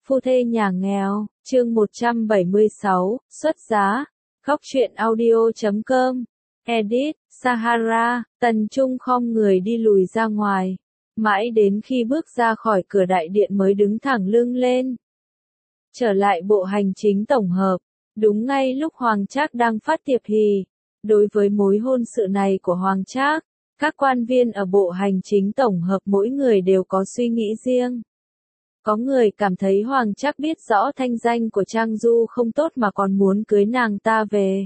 Phu thê nhà nghèo, chương 176, xuất giá. Góc truyện audio.com. Edit, Sahara. Tần Trung khom người đi lùi ra ngoài. Mãi đến khi bước ra khỏi cửa đại điện mới đứng thẳng lưng lên. Trở lại bộ hành chính tổng hợp. Đúng ngay lúc Hoàng Trác đang phát tiệp hì. Đối với mối hôn sự này của Hoàng Trác, các quan viên ở bộ hành chính tổng hợp mỗi người đều có suy nghĩ riêng. Có người cảm thấy Hoàng Trác biết rõ thanh danh của Trang Du không tốt mà còn muốn cưới nàng ta về.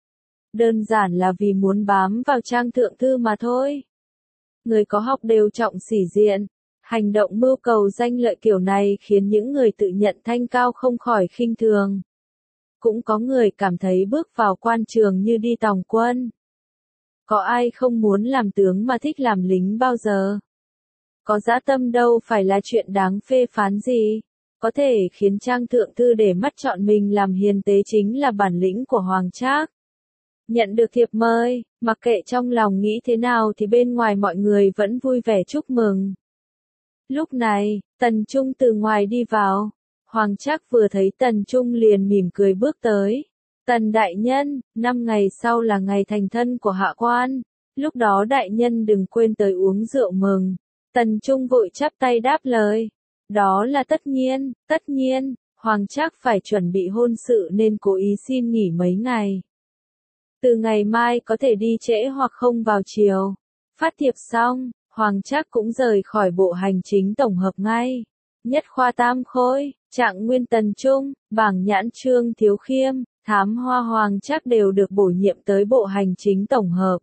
Đơn giản là vì muốn bám vào Trang thượng thư mà thôi. Người có học đều trọng sĩ diện. Hành động mưu cầu danh lợi kiểu này khiến những người tự nhận thanh cao không khỏi khinh thường. Cũng có người cảm thấy bước vào quan trường như đi tòng quân. Có ai không muốn làm tướng mà thích làm lính bao giờ? Có dã tâm đâu phải là chuyện đáng phê phán gì. Có thể khiến Trang thượng thư để mắt chọn mình làm hiền tế chính là bản lĩnh của Hoàng Trác. Nhận được thiệp mời, mặc kệ trong lòng nghĩ thế nào thì bên ngoài mọi người vẫn vui vẻ chúc mừng. Lúc này, Tần Trung từ ngoài đi vào. Hoàng Trác vừa thấy Tần Trung liền mỉm cười bước tới. Tần đại nhân, 5 ngày sau là ngày thành thân của hạ quan. Lúc đó đại nhân đừng quên tới uống rượu mừng. Tần Trung vội chắp tay đáp lời. Đó là tất nhiên, Hoàng Trác phải chuẩn bị hôn sự nên cố ý xin nghỉ mấy ngày. Từ ngày mai có thể đi trễ hoặc không vào chiều. Phát thiệp xong, Hoàng Trác cũng rời khỏi bộ hành chính tổng hợp ngay. Nhất khoa tam khôi, Trạng Nguyên Tần Trung, Bảng Nhãn Trương Thiếu Khiêm, Thám Hoa Hoàng Trác đều được bổ nhiệm tới bộ hành chính tổng hợp.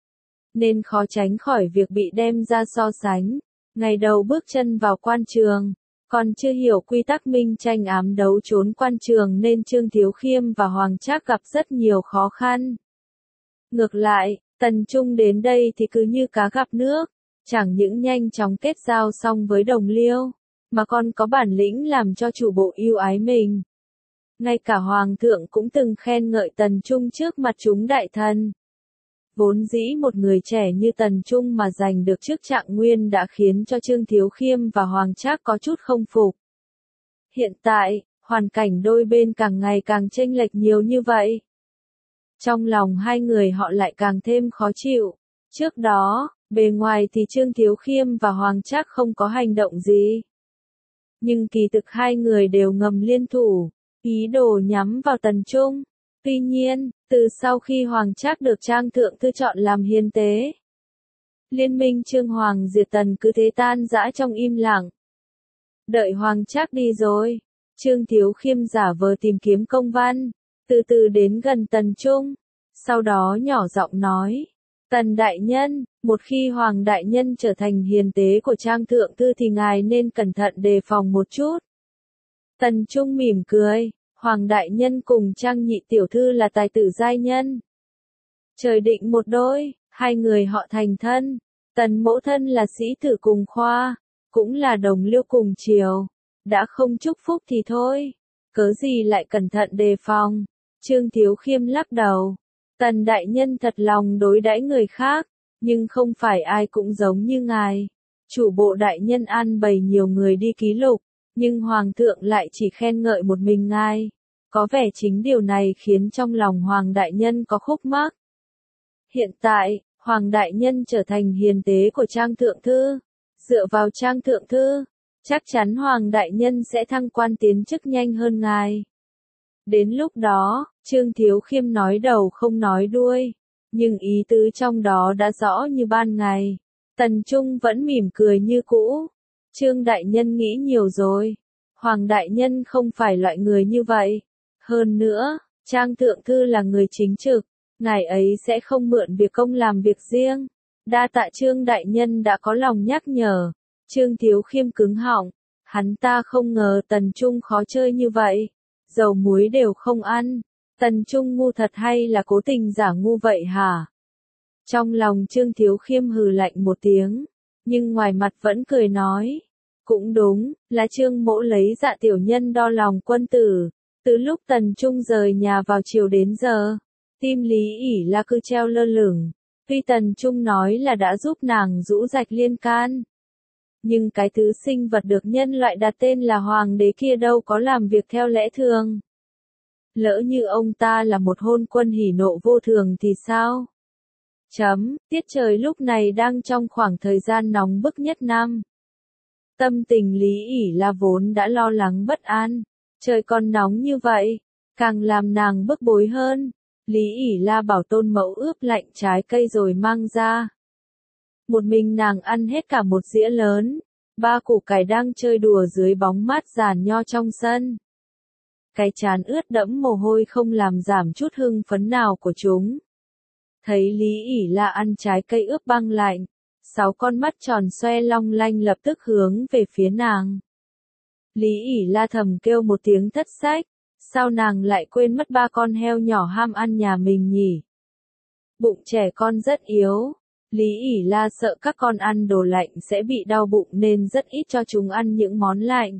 Nên khó tránh khỏi việc bị đem ra so sánh. Ngày đầu bước chân vào quan trường, còn chưa hiểu quy tắc minh tranh ám đấu trốn quan trường nên Trương Thiếu Khiêm và Hoàng Trác gặp rất nhiều khó khăn. Ngược lại, Tần Trung đến đây thì cứ như cá gặp nước, chẳng những nhanh chóng kết giao xong với đồng liêu, mà còn có bản lĩnh làm cho chủ bộ yêu ái mình. Ngay cả Hoàng thượng cũng từng khen ngợi Tần Trung trước mặt chúng đại thần. Vốn dĩ một người trẻ như Tần Trung mà giành được chức Trạng Nguyên đã khiến cho Trương Thiếu Khiêm và Hoàng Trác có chút không phục. Hiện tại, hoàn cảnh đôi bên càng ngày càng chênh lệch nhiều như vậy. Trong lòng hai người họ lại càng thêm khó chịu. Trước đó, bề ngoài thì Trương Thiếu Khiêm và Hoàng Trác không có hành động gì. Nhưng kỳ thực hai người đều ngầm liên thủ, ý đồ nhắm vào Tần Trung. Tuy nhiên, từ sau khi Hoàng Trác được Trang thượng thư chọn làm hiền tế, liên minh Trương Hoàng diệt Tần cứ thế tan rã trong im lặng. Đợi Hoàng Trác đi rồi, Trương Thiếu Khiêm giả vờ tìm kiếm công văn, từ từ đến gần Tần Trung, sau đó nhỏ giọng nói, Tần đại nhân, một khi Hoàng đại nhân trở thành hiền tế của Trang thượng thư thì ngài nên cẩn thận đề phòng một chút. Tần Trung mỉm cười, Hoàng đại nhân cùng Trang nhị tiểu thư là tài tử giai nhân. Trời định một đôi, hai người họ thành thân. Tần mẫu thân là sĩ tử cùng khoa, cũng là đồng liêu cùng triều. Đã không chúc phúc thì thôi, cớ gì lại cẩn thận đề phòng. Trương Thiếu Khiêm lắc đầu. Tần đại nhân thật lòng đối đãi người khác, nhưng không phải ai cũng giống như ngài. Chủ bộ đại nhân an bày nhiều người đi ký lục, nhưng Hoàng thượng lại chỉ khen ngợi một mình ngài. Có vẻ chính điều này khiến trong lòng Hoàng đại nhân có khúc mắc. Hiện tại, Hoàng đại nhân trở thành hiền tế của Trang thượng thư. Dựa vào Trang thượng thư, chắc chắn Hoàng đại nhân sẽ thăng quan tiến chức nhanh hơn ngài. Đến lúc đó, Trương Thiếu Khiêm nói đầu không nói đuôi, nhưng ý tứ trong đó đã rõ như ban ngày. Tần Trung vẫn mỉm cười như cũ. Trương đại nhân nghĩ nhiều rồi. Hoàng đại nhân không phải loại người như vậy. Hơn nữa, Trang thượng thư là người chính trực, ngài ấy sẽ không mượn việc công làm việc riêng. Đa tạ Trương đại nhân đã có lòng nhắc nhở. Trương Thiếu Khiêm cứng họng, hắn ta không ngờ Tần Trung khó chơi như vậy. Dầu muối đều không ăn. Tần Trung ngu thật hay là cố tình giả ngu vậy hả? Trong lòng Trương Thiếu Khiêm hừ lạnh một tiếng, nhưng ngoài mặt vẫn cười nói. Cũng đúng, là Trương mỗ lấy dạ tiểu nhân đo lòng quân tử. Từ lúc Tần Trung rời nhà vào chiều đến giờ, tim Lý ỉ là cứ treo lơ lửng. Tuy Tần Trung nói là đã giúp nàng rũ rạch liên can, Nhưng cái thứ sinh vật được nhân loại đặt tên là hoàng đế kia đâu có làm việc theo lẽ thường. Lỡ như ông ta là một hôn quân hỉ nộ vô thường thì sao? Tiết trời lúc này đang trong khoảng thời gian nóng bức nhất năm. Tâm tình Lý ỉ La vốn đã lo lắng bất an. Trời còn nóng như vậy, càng làm nàng bức bối hơn. Lý ỉ La bảo Tôn Mẫu ướp lạnh trái cây rồi mang ra. Một mình nàng ăn hết cả một dĩa lớn. Ba củ cải đang chơi đùa dưới bóng mát giàn nho trong sân. Cái trán ướt đẫm mồ hôi không làm giảm chút hưng phấn nào của chúng. Thấy Lý ỉ La ăn trái cây ướp băng lạnh, 6 con mắt tròn xoe long lanh lập tức hướng về phía nàng. Lý ỉ La thầm kêu một tiếng thất sách, sao nàng lại quên mất 3 con heo nhỏ ham ăn nhà mình nhỉ? Bụng trẻ con rất yếu, Lý ỉ La sợ các con ăn đồ lạnh sẽ bị đau bụng nên rất ít cho chúng ăn những món lạnh.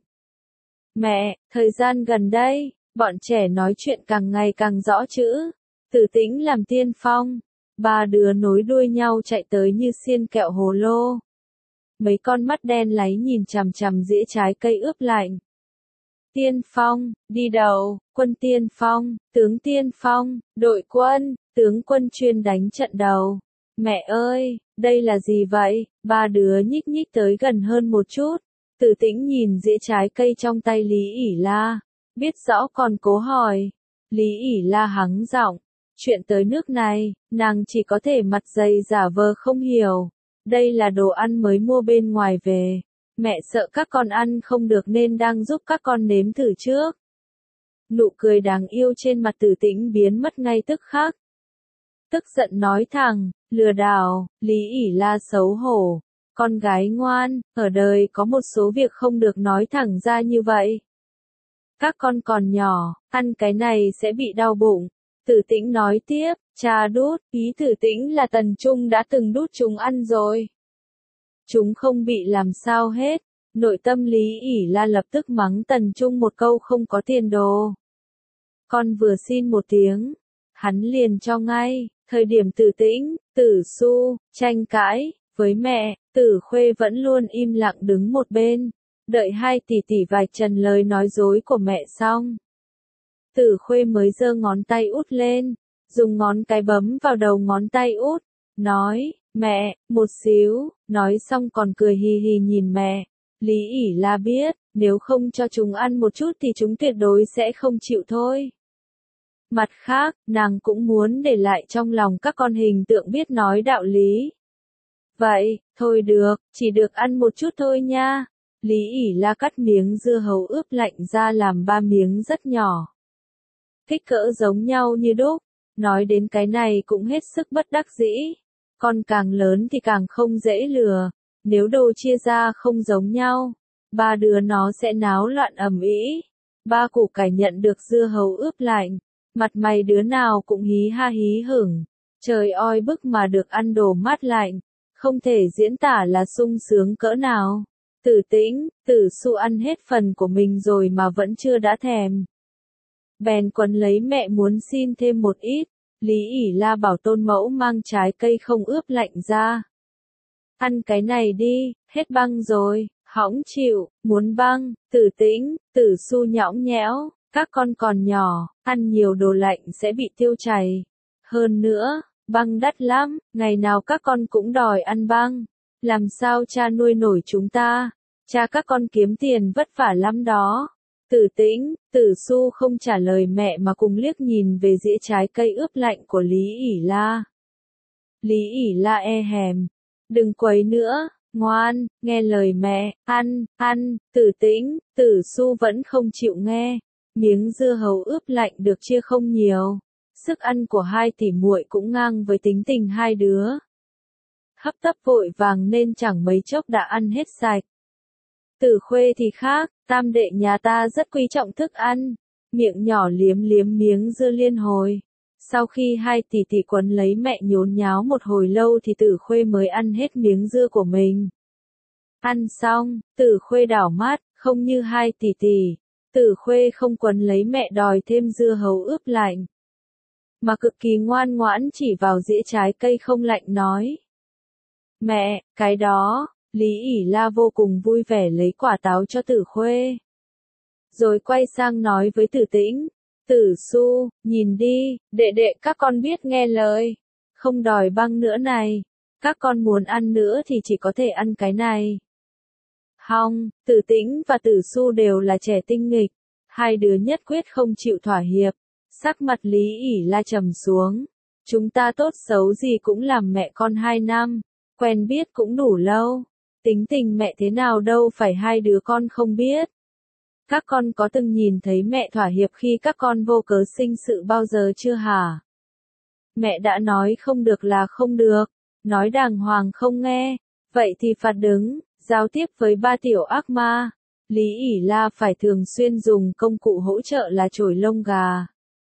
Mẹ, thời gian gần đây, bọn trẻ nói chuyện càng ngày càng rõ chữ. Tử Tĩnh làm tiên phong. 3 đứa nối đuôi nhau chạy tới như xiên kẹo hồ lô. Mấy con mắt đen láy nhìn chằm chằm dĩa trái cây ướp lạnh. Tiên phong, đi đầu, quân tiên phong, tướng tiên phong, đội quân, tướng quân chuyên đánh trận đầu. Mẹ ơi, đây là gì vậy? 3 đứa nhích nhích tới gần hơn một chút. Tử Tĩnh nhìn dĩa trái cây trong tay Lý ỉ La, biết rõ còn cố hỏi. Lý ỉ La hắng giọng, chuyện tới nước này, nàng chỉ có thể mặt dày giả vờ không hiểu. Đây là đồ ăn mới mua bên ngoài về. Mẹ sợ các con ăn không được nên đang giúp các con nếm thử trước. Nụ cười đáng yêu trên mặt Tử Tĩnh biến mất ngay tức khắc. Tức giận nói thẳng, lừa đảo, Lý ỉ La xấu hổ. Con gái ngoan, ở đời có một số việc không được nói thẳng ra như vậy. Các con còn nhỏ, ăn cái này sẽ bị đau bụng. Tử Tĩnh nói tiếp, cha đút, ý Tử Tĩnh là Tần Trung đã từng đút chúng ăn rồi. Chúng không bị làm sao hết. Nội tâm Lý ỉ La lập tức mắng Tần Trung một câu không có tiền đồ. Con vừa xin một tiếng, hắn liền cho ngay. Thời điểm Tử Tĩnh, Tử Su, tranh cãi với mẹ, Tử Khuê vẫn luôn im lặng đứng một bên, đợi 2 tỷ tỷ vạch trần lời nói dối của mẹ xong. Tử Khuê mới giơ ngón tay út lên, dùng ngón cái bấm vào đầu ngón tay út, nói, mẹ, một xíu, nói xong còn cười hì hì nhìn mẹ. Lý ỉ La biết, nếu không cho chúng ăn một chút thì chúng tuyệt đối sẽ không chịu thôi. Mặt khác, nàng cũng muốn để lại trong lòng các con hình tượng biết nói đạo lý. Vậy, thôi được, chỉ được ăn một chút thôi nha. Lý ỉ La cắt miếng dưa hấu ướp lạnh ra làm 3 miếng rất nhỏ. Kích cỡ giống nhau như đúc, nói đến cái này cũng hết sức bất đắc dĩ. Con càng lớn thì càng không dễ lừa, nếu đồ chia ra không giống nhau, 3 đứa nó sẽ náo loạn ầm ĩ. 3 củ cải nhận được dưa hấu ướp lạnh, mặt mày đứa nào cũng hí ha hí hửng. Trời oi bức mà được ăn đồ mát lạnh, không thể diễn tả là sung sướng cỡ nào. Tử Tĩnh, Tử Su ăn hết phần của mình rồi mà vẫn chưa đã thèm. Bèn quấn lấy mẹ muốn xin thêm một ít. Lý ỉ La bảo Tôn Mẫu mang trái cây không ướp lạnh ra. Ăn cái này đi, hết băng rồi, hõng chịu, muốn băng. Tử Tĩnh, Tử Su nhõng nhẽo, các con còn nhỏ, ăn nhiều đồ lạnh sẽ bị tiêu chảy. Hơn nữa, băng đắt lắm, ngày nào các con cũng đòi ăn băng. Làm sao cha nuôi nổi chúng ta? Cha các con kiếm tiền vất vả lắm đó. Tử Tĩnh, Tử Su không trả lời mẹ mà cùng liếc nhìn về dĩa trái cây ướp lạnh của Lý ỉ La. Lý ỉ La e hèm. Đừng quấy nữa, ngoan, nghe lời mẹ, ăn, ăn. Tử Tĩnh, Tử Su vẫn không chịu nghe. Miếng dưa hấu ướp lạnh được chia không nhiều. Sức ăn của 2 tỷ muội cũng ngang với tính tình 2 đứa. Hấp tấp vội vàng nên chẳng mấy chốc đã ăn hết sạch. Tử Khuê thì khác, tam đệ nhà ta rất quý trọng thức ăn. Miệng nhỏ liếm liếm miếng dưa liên hồi. Sau khi 2 tỷ tỷ quấn lấy mẹ nhốn nháo một hồi lâu thì Tử Khuê mới ăn hết miếng dưa của mình. Ăn xong, Tử Khuê đảo mắt, không như 2 tỷ tỷ. Tử Khuê không quấn lấy mẹ đòi thêm dưa hấu ướp lạnh, mà cực kỳ ngoan ngoãn chỉ vào dĩa trái cây không lạnh nói. Mẹ, cái đó, Lý ỉ la vô cùng vui vẻ lấy quả táo cho Tử Khuê. Rồi quay sang nói với Tử Tĩnh, Tử Su, nhìn đi, đệ đệ các con biết nghe lời, không đòi băng nữa này, các con muốn ăn nữa thì chỉ có thể ăn cái này. Hong, Tử Tĩnh và Tử Su đều là trẻ tinh nghịch, hai đứa nhất quyết không chịu thỏa hiệp, sắc mặt Lý ỉ la trầm xuống. Chúng ta tốt xấu gì cũng làm mẹ con 2 năm, quen biết cũng đủ lâu, tính tình mẹ thế nào đâu phải hai đứa con không biết. Các con có từng nhìn thấy mẹ thỏa hiệp khi các con vô cớ sinh sự bao giờ chưa hả? Mẹ đã nói không được là không được, nói đàng hoàng không nghe, vậy thì phạt đứng, giao tiếp với ba tiểu ác ma. Lý ỉ la phải thường xuyên dùng công cụ hỗ trợ là chổi lông gà.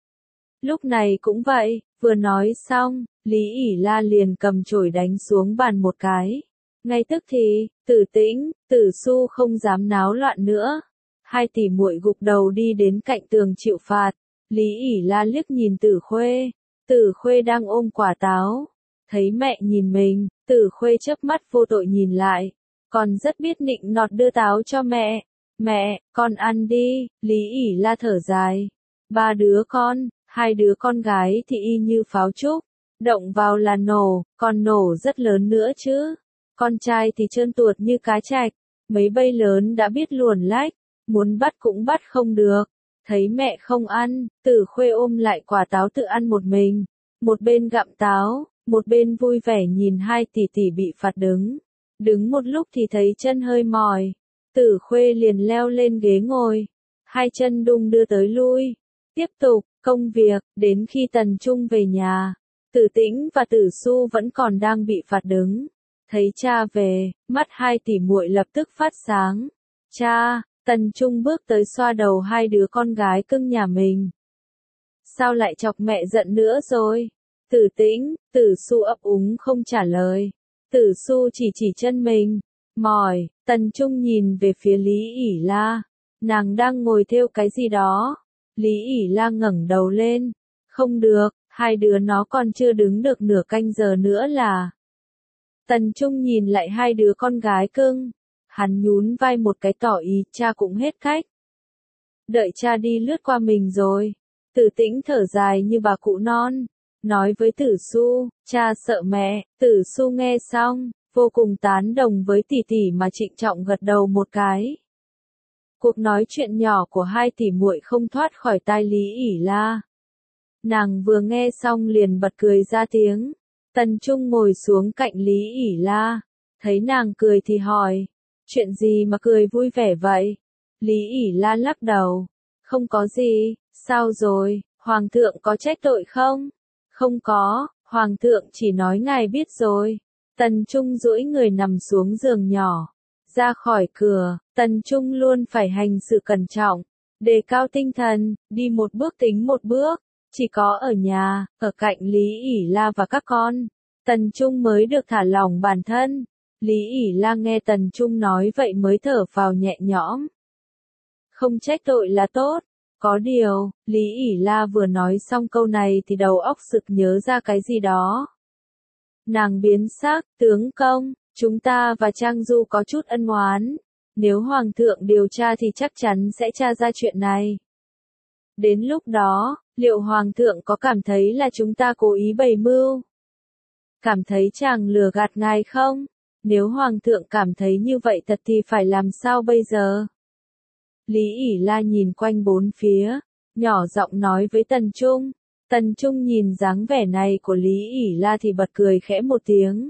Lúc này cũng vậy, vừa nói xong, Lý ỉ la liền cầm chổi đánh xuống bàn một cái. Ngay tức thì, Tử Tĩnh, Tử Su không dám náo loạn nữa. Hai tỷ muội gục đầu đi đến cạnh tường chịu phạt. Lý ỉ la liếc nhìn Tử Khuê. Tử Khuê đang ôm quả táo. Thấy mẹ nhìn mình, Tử Khuê chớp mắt vô tội nhìn lại. Còn rất biết nịnh nọt đưa táo cho mẹ. Mẹ, con ăn đi, Lý ỉ la thở dài. Ba đứa con, hai đứa con gái thì y như pháo trúc. Động vào là nổ, còn nổ rất lớn nữa chứ. Con trai thì trơn tuột như cá trạch. Mấy bây lớn đã biết luồn lách. Muốn bắt cũng bắt không được. Thấy mẹ không ăn, Tử Khuê ôm lại quả táo tự ăn một mình. Một bên gặm táo, một bên vui vẻ nhìn hai tỷ tỷ bị phạt đứng. Đứng một lúc thì thấy chân hơi mỏi. Tử Khuê liền leo lên ghế ngồi. Hai chân đung đưa tới lui. Tiếp tục, công việc, đến khi Tần Trung về nhà. Tử Tĩnh và Tử Su vẫn còn đang bị phạt đứng. Thấy cha về, mắt hai tỷ muội lập tức phát sáng. Cha, Tần Trung bước tới xoa đầu hai đứa con gái cưng nhà mình. Sao lại chọc mẹ giận nữa rồi? Tử Tĩnh, Tử Su ấp úng không trả lời. Tử Su chỉ chân mình. Mỏi, Tần Trung nhìn về phía Lý ỉ la. Nàng đang ngồi thêu cái gì đó. Lý ỉ la ngẩng đầu lên. Không được, hai đứa nó còn chưa đứng được nửa canh giờ nữa là. Tần Trung nhìn lại hai đứa con gái cưng. Hắn nhún vai một cái tỏ ý cha cũng hết cách. Đợi cha đi lướt qua mình rồi. Tử Tĩnh thở dài như bà cụ non. Nói với Tử Su, cha sợ mẹ. Tử Su nghe xong, vô cùng tán đồng với tỷ tỷ mà trịnh trọng gật đầu một cái. Cuộc nói chuyện nhỏ của hai tỷ muội không thoát khỏi tai Lý ỉ la. Nàng vừa nghe xong liền bật cười ra tiếng. Tần Trung ngồi xuống cạnh Lý ỉ la. Thấy nàng cười thì hỏi. Chuyện gì mà cười vui vẻ vậy? Lý ỉ la lắc đầu. Không có gì, sao rồi, Hoàng thượng có trách tội không? Không có, Hoàng thượng chỉ nói ngài biết rồi. Tần Trung duỗi người nằm xuống giường nhỏ. Ra khỏi cửa, Tần Trung luôn phải hành sự cẩn trọng. Đề cao tinh thần, đi một bước tính một bước. Chỉ có ở nhà, ở cạnh Lý ỉ la và các con, Tần Trung mới được thả lỏng bản thân. Lý ỉ la nghe Tần Trung nói vậy mới thở phào nhẹ nhõm. Không trách tội là tốt. Có điều, Lý ỉ la vừa nói xong câu này thì đầu óc sực nhớ ra cái gì đó. Nàng biến sắc, tướng công, chúng ta và Trang Du có chút ân oán. Nếu Hoàng thượng điều tra thì chắc chắn sẽ tra ra chuyện này. Đến lúc đó, liệu Hoàng thượng có cảm thấy là chúng ta cố ý bày mưu? Cảm thấy chàng lừa gạt ngài không? Nếu Hoàng thượng cảm thấy như vậy thật thì phải làm sao bây giờ? Lý ỉ la nhìn quanh bốn phía, nhỏ giọng nói với Tần Trung. Tần Trung nhìn dáng vẻ này của Lý ỉ la thì bật cười khẽ một tiếng.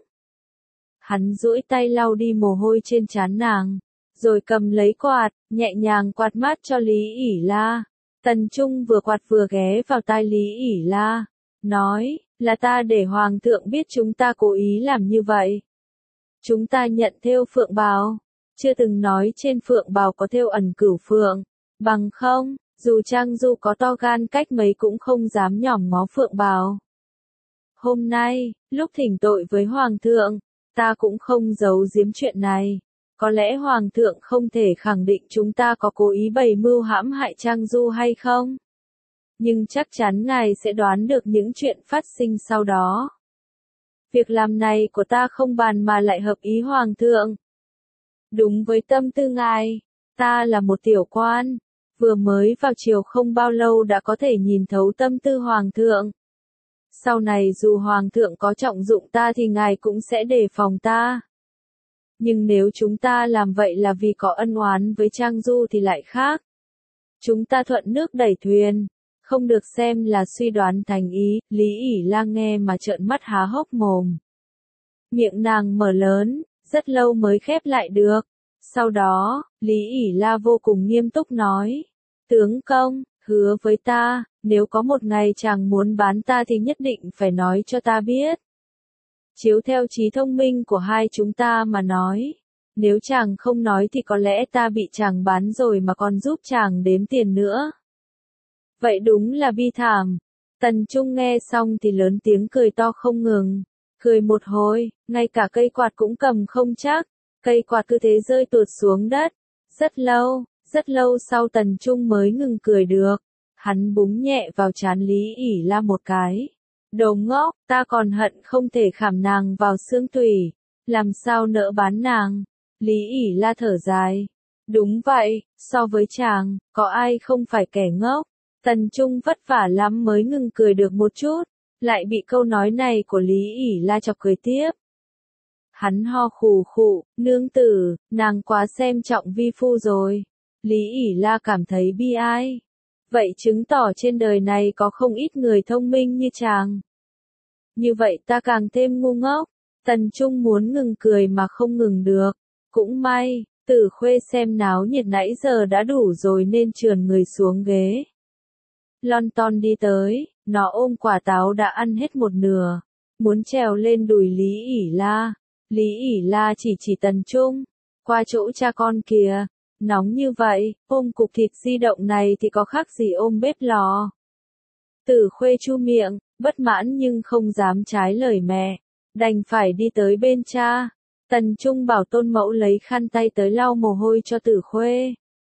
Hắn duỗi tay lau đi mồ hôi trên trán nàng, rồi cầm lấy quạt, nhẹ nhàng quạt mát cho Lý ỉ la. Tần Trung vừa quạt vừa ghé vào tai Lý ỉ la, nói, là ta để Hoàng thượng biết chúng ta cố ý làm như vậy. Chúng ta nhận thêu phượng bào, chưa từng nói trên phượng bào có thêu ẩn cửu phượng, bằng không, dù Trang Du có to gan cách mấy cũng không dám nhỏm ngó phượng bào. Hôm nay, lúc thỉnh tội với Hoàng thượng, ta cũng không giấu giếm chuyện này. Có lẽ Hoàng thượng không thể khẳng định chúng ta có cố ý bày mưu hãm hại Trang Du hay không. Nhưng chắc chắn ngài sẽ đoán được những chuyện phát sinh sau đó. Việc làm này của ta không bàn mà lại hợp ý Hoàng thượng. Đúng với tâm tư ngài, ta là một tiểu quan, vừa mới vào triều không bao lâu đã có thể nhìn thấu tâm tư hoàng thượng. Sau này dù hoàng thượng có trọng dụng ta thì ngài cũng sẽ đề phòng ta. Nhưng nếu chúng ta làm vậy là vì có ân oán với Trang Du thì lại khác. Chúng ta thuận nước đẩy thuyền, không được xem là suy đoán thành ý. Lý ỷ la nghe mà trợn mắt há hốc mồm. Miệng nàng mở lớn, rất lâu mới khép lại được. Sau đó, Lý ỷ la vô cùng nghiêm túc nói. Tướng công, hứa với ta, nếu có một ngày chàng muốn bán ta thì nhất định phải nói cho ta biết. Chiếu theo trí thông minh của hai chúng ta mà nói, nếu chàng không nói thì có lẽ ta bị chàng bán rồi mà còn giúp chàng đếm tiền nữa. Vậy đúng là bi thảm. Tần Trung nghe xong thì lớn tiếng cười to không ngừng. Cười một hồi, ngay cả cây quạt cũng cầm không chắc. Cây quạt cứ thế rơi tuột xuống đất. Rất lâu sau Tần Trung mới ngừng cười được. Hắn búng nhẹ vào trán Lý ỷ la một cái. Đồ ngốc, ta còn hận không thể khảm nàng vào xương tủy. Làm sao nỡ bán nàng? Lý ỷ la thở dài. Đúng vậy, so với chàng, có ai không phải kẻ ngốc? Tần Trung vất vả lắm mới ngừng cười được một chút, lại bị câu nói này của Lý ỷ la chọc cười tiếp. Hắn ho khù khụ, nương tử, nàng quá xem trọng vi phu rồi. Lý ỷ la cảm thấy bi ai. Vậy chứng tỏ trên đời này có không ít người thông minh như chàng. Như vậy ta càng thêm ngu ngốc. Tần Trung muốn ngừng cười mà không ngừng được. Cũng may, Tử Khuê xem náo nhiệt nãy giờ đã đủ rồi nên trườn người xuống ghế. Lon ton đi tới, nó ôm quả táo đã ăn hết một nửa. Muốn trèo lên đùi Lý ỷ la. Lý ỷ la chỉ Tần Trung. Qua chỗ cha con kìa. Nóng như vậy, ôm cục thịt di động này thì có khác gì ôm bếp lò. Tử Khuê chu miệng, bất mãn nhưng không dám trái lời mẹ. Đành phải đi tới bên cha. Tần Trung bảo Tôn Mẫu lấy khăn tay tới lau mồ hôi cho Tử Khuê.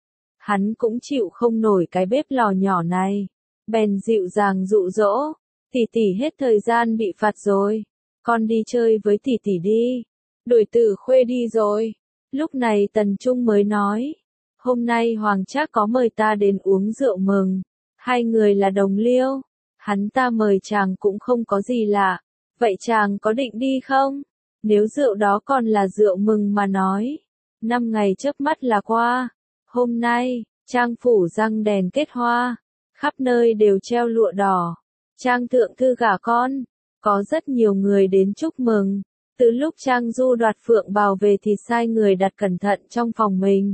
Hắn cũng chịu không nổi cái bếp lò nhỏ này. Bèn dịu dàng dụ dỗ. Tỷ tỷ hết thời gian bị phạt rồi. Con đi chơi với tỷ tỷ đi. Đuổi Tử Khuê đi rồi. Lúc này Tần Trung mới nói. Hôm nay Hoàng Trác có mời ta đến uống rượu mừng. Hai người là đồng liêu. Hắn ta mời chàng cũng không có gì lạ. Vậy chàng có định đi không? Nếu rượu đó còn là rượu mừng mà nói. 5 ngày chớp mắt là qua. Hôm nay, Trang phủ răng đèn kết hoa. Khắp nơi đều treo lụa đỏ. Trang thượng thư gả con. Có rất nhiều người đến chúc mừng. Từ lúc Trang Du đoạt phượng bào về thì sai người đặt cẩn thận trong phòng mình.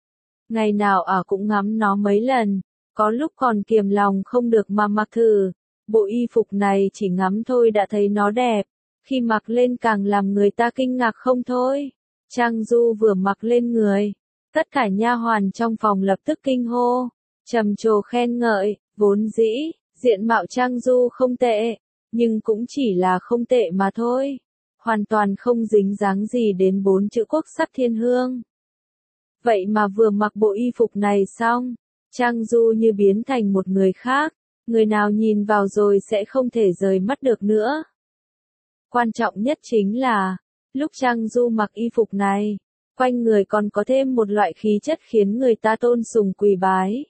Ngày nào cũng ngắm nó mấy lần. Có lúc còn kiềm lòng không được mà mặc thử. Bộ y phục này chỉ ngắm thôi đã thấy nó đẹp. Khi mặc lên càng làm người ta kinh ngạc không thôi. Trang Du vừa mặc lên người. Tất cả nha hoàn trong phòng lập tức kinh hô. Trầm trồ khen ngợi, vốn dĩ, diện mạo Trang Du không tệ. Nhưng cũng chỉ là không tệ mà thôi. Hoàn toàn không dính dáng gì đến 4 chữ quốc sắc thiên hương. Vậy mà vừa mặc bộ y phục này xong, Trang Du như biến thành một người khác. Người nào nhìn vào rồi sẽ không thể rời mắt được nữa. Quan trọng nhất chính là, lúc Trang Du mặc y phục này, quanh người còn có thêm một loại khí chất khiến người ta tôn sùng quỳ bái.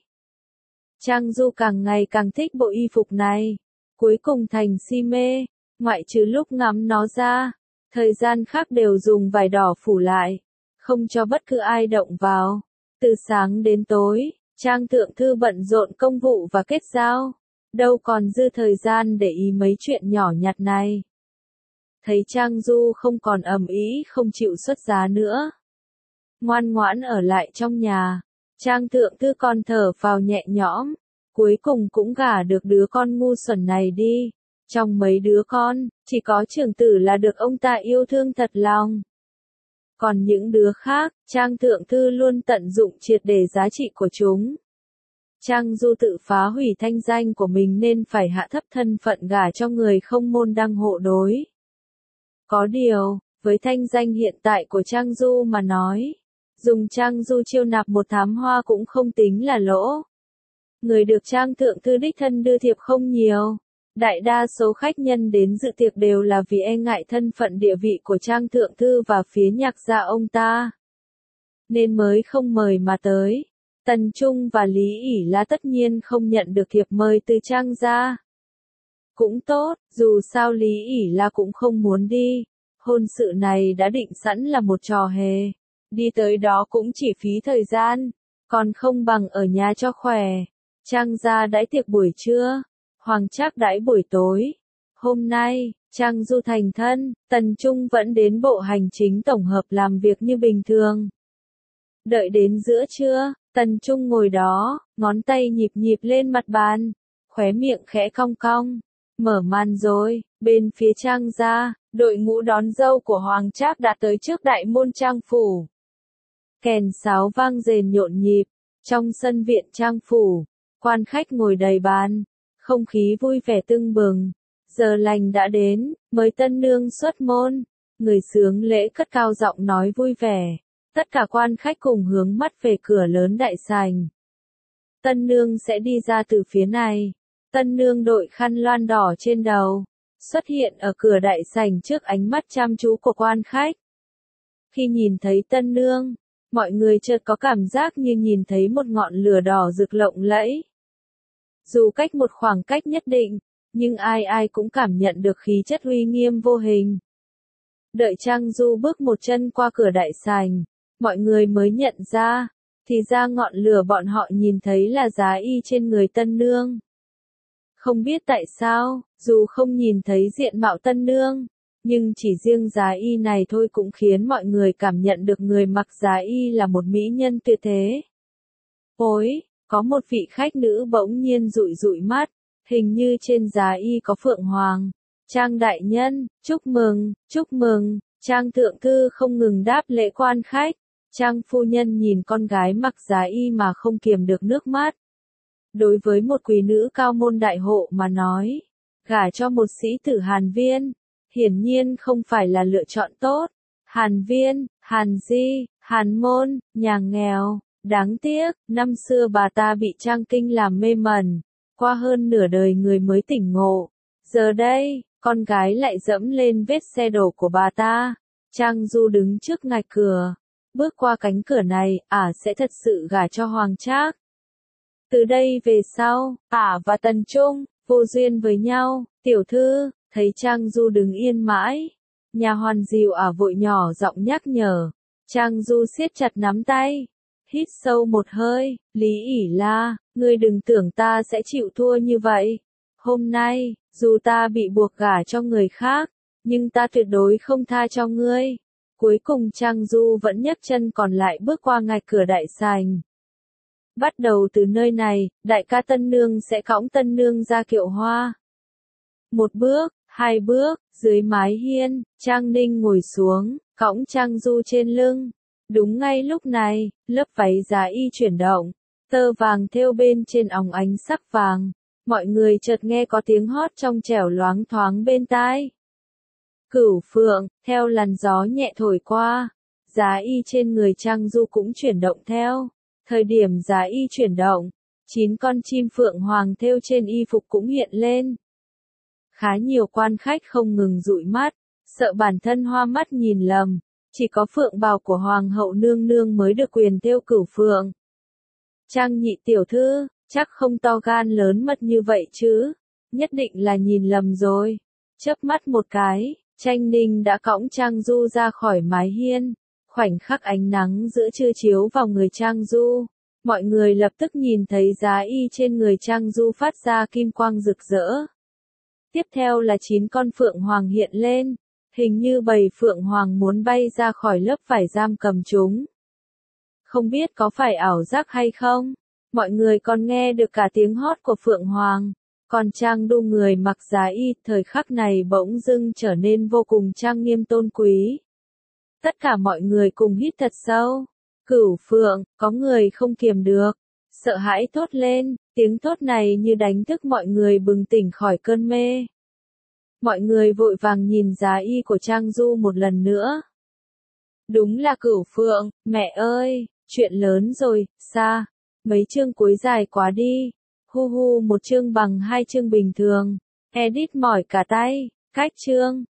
Trang Du càng ngày càng thích bộ y phục này, cuối cùng thành si mê, ngoại trừ lúc ngắm nó ra, thời gian khác đều dùng vải đỏ phủ lại, không cho bất cứ ai động vào. Từ sáng đến tối, Trang thượng thư bận rộn công vụ và kết giao, đâu còn dư thời gian để ý mấy chuyện nhỏ nhặt này. Thấy Trang Du không còn ầm ĩ không chịu xuất giá nữa, ngoan ngoãn ở lại trong nhà, Trang thượng thư còn thở phào nhẹ nhõm, cuối cùng cũng gả được đứa con ngu xuẩn này đi. Trong mấy đứa con, chỉ có trưởng tử là được ông ta yêu thương thật lòng. Còn những đứa khác, Trang thượng thư luôn tận dụng triệt để giá trị của chúng. Trang Du tự phá hủy thanh danh của mình nên phải hạ thấp thân phận gả cho người không môn đăng hộ đối. Có điều, với thanh danh hiện tại của Trang Du mà nói, dùng Trang Du chiêu nạp một thám hoa cũng không tính là lỗ. Người được Trang thượng thư đích thân đưa thiệp không nhiều. Đại đa số khách nhân đến dự tiệc đều là vì e ngại thân phận địa vị của Trang thượng thư và phía nhạc gia ông ta. nên mới không mời mà tới. Tần Trung và Lý ỷ La tất nhiên không nhận được thiệp mời từ Trang gia. Cũng tốt, dù sao Lý ỷ La cũng không muốn đi. Hôn sự này đã định sẵn là một trò hề. Đi tới đó cũng chỉ phí thời gian, còn không bằng ở nhà cho khỏe. Trang gia đãi tiệc buổi trưa, Hoàng Trác đãi buổi tối. Hôm nay, Trang Du thành thân, Tần Trung vẫn đến bộ hành chính tổng hợp làm việc như bình thường. Đợi đến giữa trưa, Tần Trung ngồi đó, ngón tay nhịp nhịp lên mặt bàn, khóe miệng khẽ cong cong. Mở màn rồi, bên phía Trang gia, đội ngũ đón dâu của Hoàng Trác đã tới trước đại môn Trang phủ. Kèn sáo vang rền nhộn nhịp, trong sân viện Trang phủ, quan khách ngồi đầy bàn, không khí vui vẻ tưng bừng. Giờ lành đã đến, mời tân nương xuất môn. Người xướng lễ cất cao giọng nói vui vẻ. Tất cả quan khách cùng hướng mắt về cửa lớn đại sảnh. Tân nương sẽ đi ra từ phía này. Tân nương đội khăn loan đỏ trên đầu, xuất hiện ở cửa đại sảnh trước ánh mắt chăm chú của quan khách. Khi nhìn thấy tân nương, mọi người chợt có cảm giác như nhìn thấy một ngọn lửa đỏ rực lộng lẫy. Dù cách một khoảng cách nhất định, nhưng ai ai cũng cảm nhận được khí chất uy nghiêm vô hình. Đợi Trang Du bước một chân qua cửa đại sảnh, mọi người mới nhận ra, thì ra ngọn lửa bọn họ nhìn thấy là giá y trên người tân nương. Không biết tại sao, dù không nhìn thấy diện mạo tân nương, nhưng chỉ riêng giá y này thôi cũng khiến mọi người cảm nhận được người mặc giá y là một mỹ nhân tuyệt thế. Ôi, có một vị khách nữ bỗng nhiên dụi dụi mắt, hình như trên giá y có phượng hoàng. Trang đại nhân, chúc mừng, chúc mừng. Trang thượng thư không ngừng đáp lễ quan khách. Trang phu nhân nhìn con gái mặc giá y mà không kiềm được nước mắt. Đối với một quý nữ cao môn đại hộ mà nói, gả cho một sĩ tử Hàn Viên, hiển nhiên không phải là lựa chọn tốt. Hàn Viên, Hàn Di, Hàn Môn, nhà nghèo, đáng tiếc, năm xưa bà ta bị Trang Kinh làm mê mẩn, qua hơn nửa đời người mới tỉnh ngộ. Giờ đây, con gái lại dẫm lên vết xe đổ của bà ta. Trang Du đứng trước ngạch cửa, bước qua cánh cửa này, sẽ thật sự gả cho Hoàng Trác. Từ đây về sau, và Tần Trung, vô duyên với nhau. Tiểu thư, thấy Trang Du đứng yên mãi. Nhà hoàn dìu vội nhỏ giọng nhắc nhở. Trang Du siết chặt nắm tay. Hít sâu một hơi, Lý ỷ La, ngươi đừng tưởng ta sẽ chịu thua như vậy. Hôm nay, dù ta bị buộc gả cho người khác, nhưng ta tuyệt đối không tha cho ngươi. Cuối cùng Trang Du vẫn nhấc chân còn lại bước qua ngạch cửa đại sảnh. Bắt đầu từ nơi này, đại ca tân nương sẽ cõng tân nương ra kiệu hoa. Một bước, hai bước, dưới mái hiên, Trang Ninh ngồi xuống, cõng Trang Du trên lưng. Đúng ngay lúc này, lớp váy giá y chuyển động, tơ vàng thêu bên trên óng ánh sắc vàng. Mọi người chợt nghe có tiếng hót trong trẻo loáng thoáng bên tai. Cửu phượng, theo làn gió nhẹ thổi qua, giá y trên người Trang Du cũng chuyển động theo. Thời điểm giá y chuyển động, 9 con chim phượng hoàng thêu trên y phục cũng hiện lên. Khá nhiều quan khách không ngừng dụi mắt, sợ bản thân hoa mắt nhìn lầm, chỉ có phượng bào của hoàng hậu nương nương mới được quyền thêu cửu phượng. Trang nhị tiểu thư, chắc không to gan lớn mật như vậy chứ, nhất định là nhìn lầm rồi. Chớp mắt một cái, Tranh Ninh đã cõng Trang Du ra khỏi mái hiên. Khoảnh khắc ánh nắng giữa trưa chiếu vào người Trang Du, mọi người lập tức nhìn thấy giá y trên người Trang Du phát ra kim quang rực rỡ. Tiếp theo là 9 con phượng hoàng hiện lên, hình như bầy phượng hoàng muốn bay ra khỏi lớp vải giam cầm chúng. Không biết có phải ảo giác hay không, mọi người còn nghe được cả tiếng hót của phượng hoàng, còn Trang Du người mặc giá y thời khắc này bỗng dưng trở nên vô cùng trang nghiêm tôn quý. Tất cả mọi người cùng hít thật sâu. Cửu phượng, có người không kiềm được. Sợ hãi thốt lên, tiếng thốt này như đánh thức mọi người bừng tỉnh khỏi cơn mê. Mọi người vội vàng nhìn giá y của Trang Du một lần nữa. Đúng là cửu phượng, mẹ ơi, chuyện lớn rồi, xa. Mấy chương cuối dài quá đi. Hu hu, một chương bằng 2 chương bình thường. Edit mỏi cả tay, cách chương.